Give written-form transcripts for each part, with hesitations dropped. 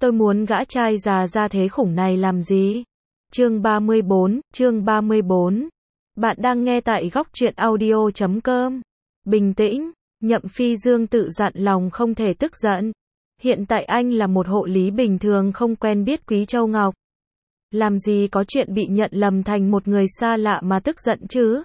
Tôi muốn gã trai già ra thế khủng này làm gì? Chương 34. Bạn đang nghe tại góc truyện audio.com. Bình tĩnh, Nhậm Phi Dương tự dặn lòng không thể tức giận. Hiện tại anh là một hộ lý bình thường không quen biết Quý Châu Ngọc. Làm gì có chuyện bị nhận lầm thành một người xa lạ mà tức giận chứ?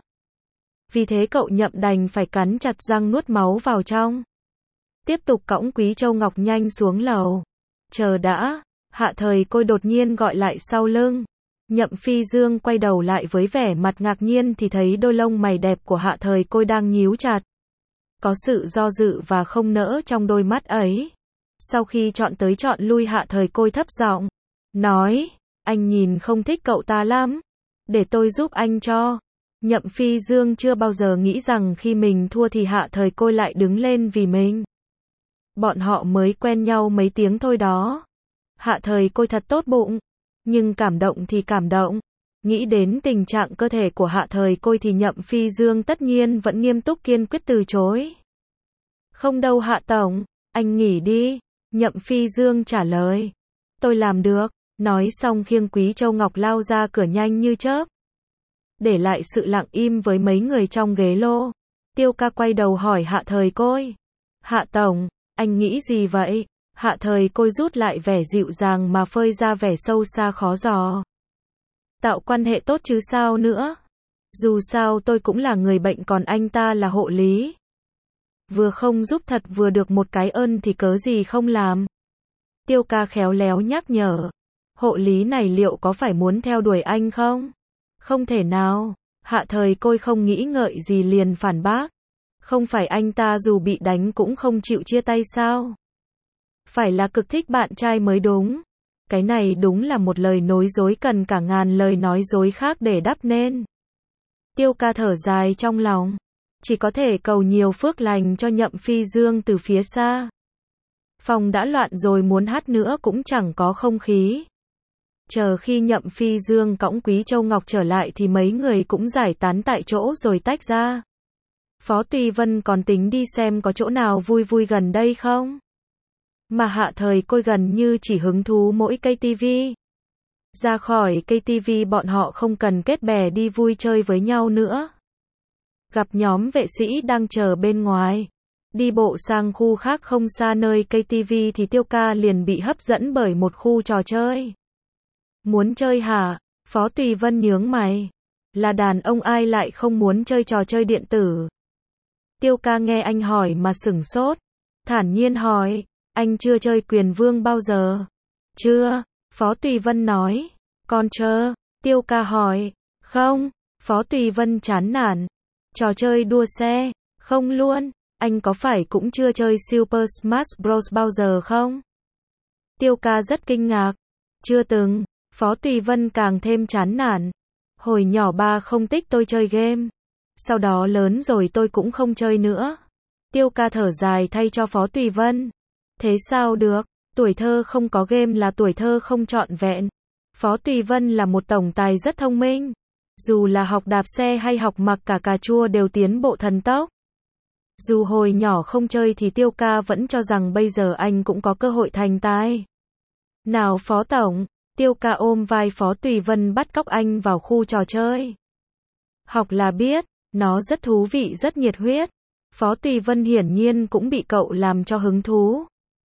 Vì thế cậu Nhậm đành phải cắn chặt răng nuốt máu vào trong. Tiếp tục cõng Quý Châu Ngọc nhanh xuống lầu. Chờ đã, Hạ Thời Côi đột nhiên gọi lại sau lưng. Nhậm Phi Dương quay đầu lại với vẻ mặt ngạc nhiên thì thấy đôi lông mày đẹp của Hạ Thời Côi đang nhíu chặt. Có sự do dự và không nỡ trong đôi mắt ấy. Sau khi chọn tới chọn lui, Hạ Thời Côi thấp giọng nói, anh nhìn không thích cậu ta lắm. Để tôi giúp anh cho. Nhậm Phi Dương chưa bao giờ nghĩ rằng khi mình thua thì Hạ Thời Côi lại đứng lên vì mình. Bọn họ mới quen nhau mấy tiếng thôi đó. Hạ Thời Côi thật tốt bụng. Nhưng cảm động thì cảm động. Nghĩ đến tình trạng cơ thể của Hạ Thời Côi thì Nhậm Phi Dương tất nhiên vẫn nghiêm túc kiên quyết từ chối. Không đâu Hạ Tổng, anh nghỉ đi. Nhậm Phi Dương trả lời. Tôi làm được. Nói xong khiêng Quý Châu Ngọc lao ra cửa nhanh như chớp. Để lại sự lặng im với mấy người trong ghế lô. Tiêu Ca quay đầu hỏi Hạ Thời Côi. Hạ Tổng, anh nghĩ gì vậy? Hạ Thời Côi rút lại vẻ dịu dàng mà phơi ra vẻ sâu xa khó dò. Tạo quan hệ tốt chứ sao nữa. Dù sao tôi cũng là người bệnh còn anh ta là hộ lý. Vừa không giúp thật vừa được một cái ơn thì cớ gì không làm. Tiêu Ca khéo léo nhắc nhở. Hộ lý này liệu có phải muốn theo đuổi anh không? Không thể nào. Hạ Thời Côi không nghĩ ngợi gì liền phản bác. Không phải anh ta dù bị đánh cũng không chịu chia tay sao? Phải là cực thích bạn trai mới đúng. Cái này đúng là một lời nói dối cần cả ngàn lời nói dối khác để đắp nên. Tiêu Ca thở dài trong lòng. Chỉ có thể cầu nhiều phước lành cho Nhậm Phi Dương từ phía xa. Phòng đã loạn rồi muốn hát nữa cũng chẳng có không khí. Chờ khi Nhậm Phi Dương cõng Quý Châu Ngọc trở lại thì mấy người cũng giải tán tại chỗ rồi tách ra. Phó Tùy Vân còn tính đi xem có chỗ nào vui vui gần đây không? Mà Hạ Thời Côi gần như chỉ hứng thú mỗi cây tivi. Ra khỏi cây tivi bọn họ không cần kết bè đi vui chơi với nhau nữa. Gặp nhóm vệ sĩ đang chờ bên ngoài. Đi bộ sang khu khác không xa nơi cây tivi thì Tiêu Ca liền bị hấp dẫn bởi một khu trò chơi. Muốn chơi hả? Phó Tùy Vân nhướng mày. Là đàn ông ai lại không muốn chơi trò chơi điện tử? Tiêu Ca nghe anh hỏi mà sửng sốt. Thản nhiên hỏi, anh chưa chơi Quyền Vương bao giờ? Chưa, Phó Tùy Vân nói. Con chưa? Tiêu Ca hỏi. Không, Phó Tùy Vân chán nản. Trò chơi đua xe? Không luôn. Anh có phải cũng chưa chơi Super Smash Bros bao giờ không? Tiêu Ca rất kinh ngạc. Chưa từng. Phó Tùy Vân càng thêm chán nản. Hồi nhỏ ba không thích tôi chơi game. Sau đó lớn rồi tôi cũng không chơi nữa. Tiêu Ca thở dài thay cho Phó Tùy Vân. Thế sao được, tuổi thơ không có game là tuổi thơ không trọn vẹn. Phó Tùy Vân là một tổng tài rất thông minh. Dù là học đạp xe hay học mặc cả cà chua đều tiến bộ thần tốc. Dù hồi nhỏ không chơi thì Tiêu Ca vẫn cho rằng bây giờ anh cũng có cơ hội thành tài. Nào Phó Tổng, Tiêu Ca ôm vai Phó Tùy Vân bắt cóc anh vào khu trò chơi. Học là biết, nó rất thú vị rất nhiệt huyết. Phó Tùy Vân hiển nhiên cũng bị cậu làm cho hứng thú.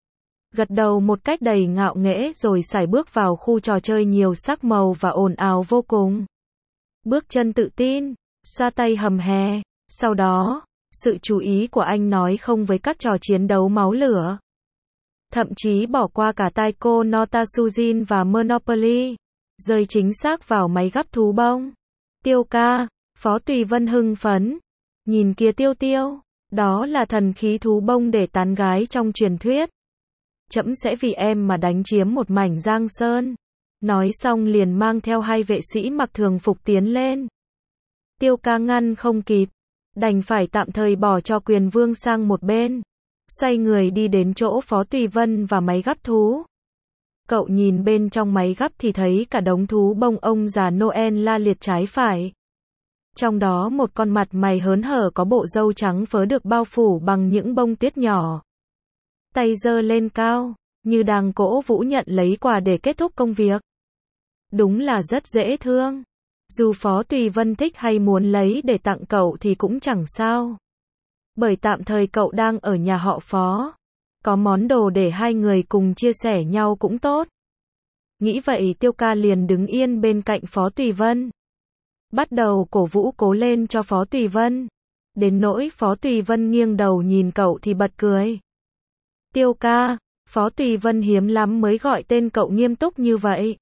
Gật đầu một cách đầy ngạo nghễ rồi sải bước vào khu trò chơi nhiều sắc màu và ồn ào vô cùng. Bước chân tự tin, xoa tay hầm hè. Sau đó, sự chú ý của anh nói không với các trò chiến đấu máu lửa. Thậm chí bỏ qua cả Taiko no Tatsujin và Monopoly. Rơi chính xác vào máy gắp thú bông. Tiêu Ca, Phó Tùy Vân hưng phấn. Nhìn kìa Tiêu Tiêu, đó là thần khí thú bông để tán gái trong truyền thuyết. Trẫm sẽ vì em mà đánh chiếm một mảnh Giang Sơn. Nói xong liền mang theo hai vệ sĩ mặc thường phục tiến lên. Tiêu Ca ngăn không kịp. Đành phải tạm thời bỏ cho Quyền Vương sang một bên. Xoay người đi đến chỗ Phó Tùy Vân và máy gắp thú. Cậu nhìn bên trong máy gắp thì thấy cả đống thú bông ông già Noel la liệt trái phải. Trong đó một con mặt mày hớn hở có bộ râu trắng phớ được bao phủ bằng những bông tuyết nhỏ. Tay giơ lên cao, như đang cổ vũ nhận lấy quà để kết thúc công việc. Đúng là rất dễ thương. Dù Phó Tùy Vân thích hay muốn lấy để tặng cậu thì cũng chẳng sao. Bởi tạm thời cậu đang ở nhà họ Phó. Có món đồ để hai người cùng chia sẻ nhau cũng tốt. Nghĩ vậy Tiêu Ca liền đứng yên bên cạnh Phó Tùy Vân. Bắt đầu cổ vũ cố lên cho Phó Tùy Vân. Đến nỗi Phó Tùy Vân nghiêng đầu nhìn cậu thì bật cười. Tiêu Ca, Phó Tùy Vân hiếm lắm mới gọi tên cậu nghiêm túc như vậy.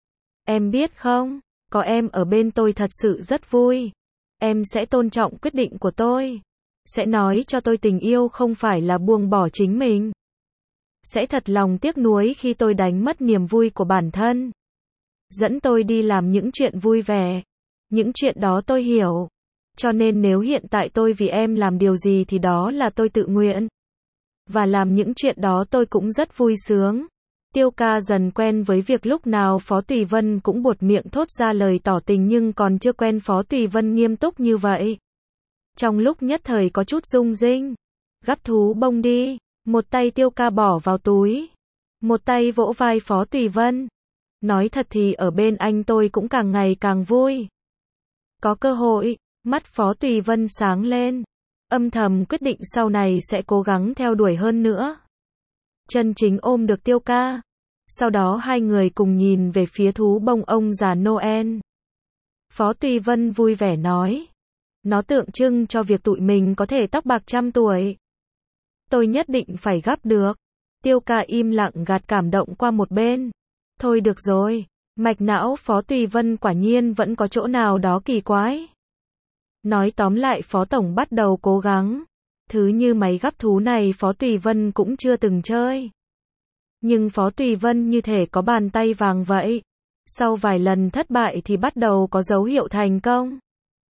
Em biết không, có em ở bên tôi thật sự rất vui. Em sẽ tôn trọng quyết định của tôi. Sẽ nói cho tôi tình yêu không phải là buông bỏ chính mình. Sẽ thật lòng tiếc nuối khi tôi đánh mất niềm vui của bản thân. Dẫn tôi đi làm những chuyện vui vẻ. Những chuyện đó tôi hiểu. Cho nên nếu hiện tại tôi vì em làm điều gì thì đó là tôi tự nguyện. Và làm những chuyện đó tôi cũng rất vui sướng. Tiêu Ca dần quen với việc lúc nào Phó Tùy Vân cũng buột miệng thốt ra lời tỏ tình nhưng còn chưa quen Phó Tùy Vân nghiêm túc như vậy. Trong lúc nhất thời có chút rung rinh. Gắp thú bông đi. Một tay Tiêu Ca bỏ vào túi. Một tay vỗ vai Phó Tùy Vân. Nói thật thì ở bên anh tôi cũng càng ngày càng vui. Có cơ hội, mắt Phó Tùy Vân sáng lên. Âm thầm quyết định sau này sẽ cố gắng theo đuổi hơn nữa. Chân chính ôm được Tiêu Ca. Sau đó hai người cùng nhìn về phía thú bông ông già Noel. Phó Tùy Vân vui vẻ nói. Nó tượng trưng cho việc tụi mình có thể tóc bạc 100 tuổi. Tôi nhất định phải gắp được. Tiêu Ca im lặng gạt cảm động qua một bên. Thôi được rồi. Mạch não Phó Tùy Vân quả nhiên vẫn có chỗ nào đó kỳ quái. Nói tóm lại Phó Tổng bắt đầu cố gắng. Thứ như máy gắp thú này Phó Tùy Vân cũng chưa từng chơi. Nhưng Phó Tùy Vân như thể có bàn tay vàng vậy. Sau vài lần thất bại thì bắt đầu có dấu hiệu thành công.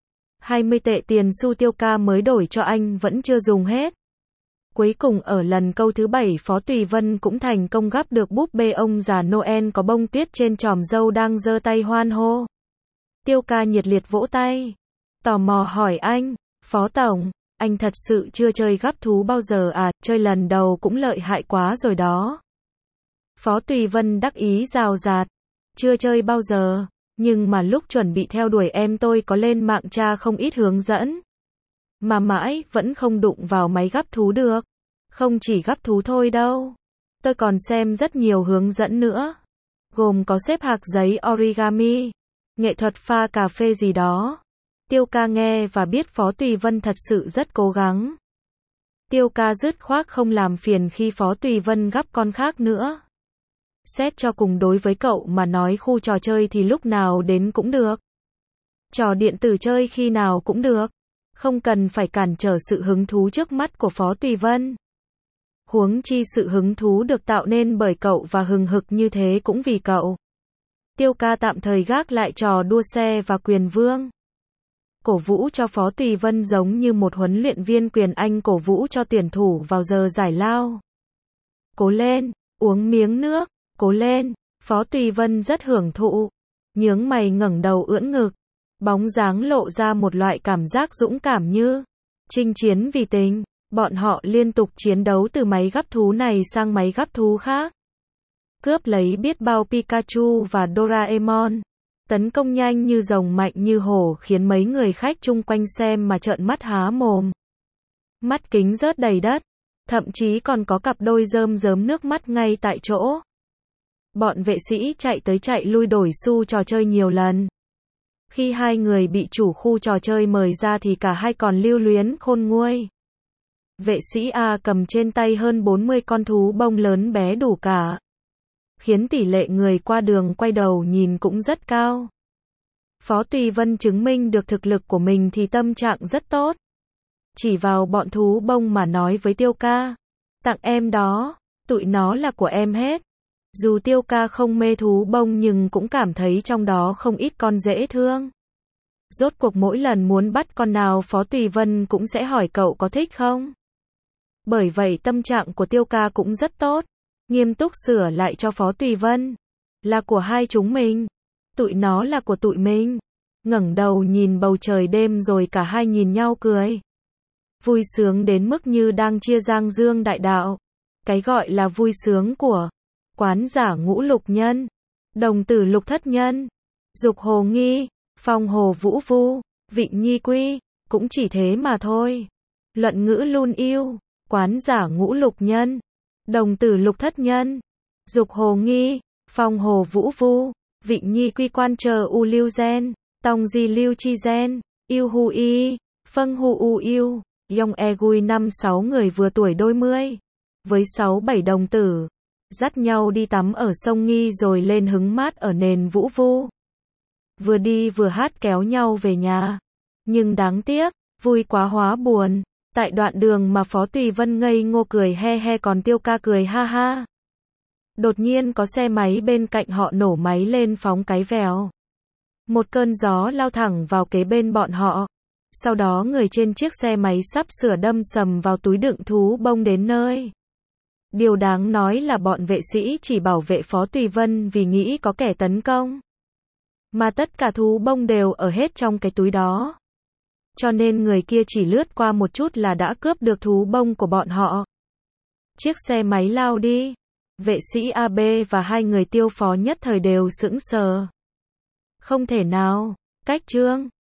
20 tệ tiền xu Tiêu Ca mới đổi cho anh vẫn chưa dùng hết. Cuối cùng ở lần câu thứ 7 Phó Tùy Vân cũng thành công gắp được búp bê ông già Noel có bông tuyết trên tròm dâu đang giơ tay hoan hô. Tiêu Ca nhiệt liệt vỗ tay. Tò mò hỏi anh, Phó Tổng, anh thật sự chưa chơi gắp thú bao giờ à, chơi lần đầu cũng lợi hại quá rồi đó. Phó Tùy Vân đắc ý rào rạt, chưa chơi bao giờ, nhưng mà lúc chuẩn bị theo đuổi em tôi có lên mạng tra không ít hướng dẫn. Mà mãi vẫn không đụng vào máy gắp thú được. Không chỉ gắp thú thôi đâu. Tôi còn xem rất nhiều hướng dẫn nữa. Gồm có xếp hạc giấy origami, nghệ thuật pha cà phê gì đó. Tiêu Ca nghe và biết Phó Tùy Vân thật sự rất cố gắng. Tiêu Ca dứt khoát không làm phiền khi Phó Tùy Vân gắp con khác nữa. Xét cho cùng đối với cậu mà nói khu trò chơi thì lúc nào đến cũng được. Trò điện tử chơi khi nào cũng được. Không cần phải cản trở sự hứng thú trước mắt của Phó Tùy Vân. Huống chi sự hứng thú được tạo nên bởi cậu và hừng hực như thế cũng vì cậu. Tiêu Ca tạm thời gác lại trò đua xe và quyền vương. Cổ vũ cho Phó Tùy Vân giống như một huấn luyện viên quyền Anh cổ vũ cho tuyển thủ vào giờ giải lao. Cố lên, uống miếng nước, cố lên. Phó Tùy Vân rất hưởng thụ. Nhướng mày ngẩng đầu ưỡn ngực. Bóng dáng lộ ra một loại cảm giác dũng cảm như chinh chiến vì tình. Bọn họ liên tục chiến đấu từ máy gắp thú này sang máy gắp thú khác. Cướp lấy biết bao Pikachu và Doraemon. Tấn công nhanh như rồng mạnh như hổ khiến mấy người khách chung quanh xem mà trợn mắt há mồm. Mắt kính rớt đầy đất. Thậm chí còn có cặp đôi rơm rớm nước mắt ngay tại chỗ. Bọn vệ sĩ chạy tới chạy lui đổi xu trò chơi nhiều lần. Khi hai người bị chủ khu trò chơi mời ra thì cả hai còn lưu luyến khôn nguôi. Vệ sĩ A cầm trên tay hơn 40 con thú bông lớn bé đủ cả. Khiến tỷ lệ người qua đường quay đầu nhìn cũng rất cao. Phó Tùy Vân chứng minh được thực lực của mình thì tâm trạng rất tốt. Chỉ vào bọn thú bông mà nói với Tiêu Ca. Tặng em đó, tụi nó là của em hết. Dù Tiêu Ca không mê thú bông nhưng cũng cảm thấy trong đó không ít con dễ thương. Rốt cuộc mỗi lần muốn bắt con nào Phó Tùy Vân cũng sẽ hỏi cậu có thích không. Bởi vậy tâm trạng của Tiêu Ca cũng rất tốt. Nghiêm túc sửa lại cho Phó Tùy Vân. Là của hai chúng mình. Tụi nó là của tụi mình. Ngẩng đầu nhìn bầu trời đêm rồi cả hai nhìn nhau cười. Vui sướng đến mức như đang chia giang dương đại đạo. Cái gọi là vui sướng của Quán giả ngũ lục nhân. Đồng tử lục thất nhân. Dục hồ nghi. Phong hồ vũ vu. Vịnh nhi quy. Cũng chỉ thế mà thôi. Luận ngữ lun yêu. Quán giả ngũ lục nhân. Đồng tử lục thất nhân. Dục hồ nghi. Phong hồ vũ vu. Vịnh nhi quy quan chờ u lưu gen. Tòng di lưu chi gen. Yêu hu y. Phân hu u yêu. Yong e gui 5-6 người vừa tuổi đôi mươi. Với 6-7 đồng tử. Dắt nhau đi tắm ở sông Nghi rồi lên hứng mát ở nền vũ vu. Vừa đi vừa hát kéo nhau về nhà. Nhưng đáng tiếc, vui quá hóa buồn. Tại đoạn đường mà Phó Tùy Vân ngây ngô cười he he còn Tiêu Ca cười ha ha. Đột nhiên có xe máy bên cạnh họ nổ máy lên phóng cái vèo. Một cơn gió lao thẳng vào kế bên bọn họ. Sau đó người trên chiếc xe máy sắp sửa đâm sầm vào túi đựng thú bông đến nơi. Điều đáng nói là bọn vệ sĩ chỉ bảo vệ Phó Tùy Vân vì nghĩ có kẻ tấn công. Mà tất cả thú bông đều ở hết trong cái túi đó. Cho nên người kia chỉ lướt qua một chút là đã cướp được thú bông của bọn họ. Chiếc xe máy lao đi. Vệ sĩ AB và hai người Tiêu Phó nhất thời đều sững sờ. Không thể nào. Cách Trương.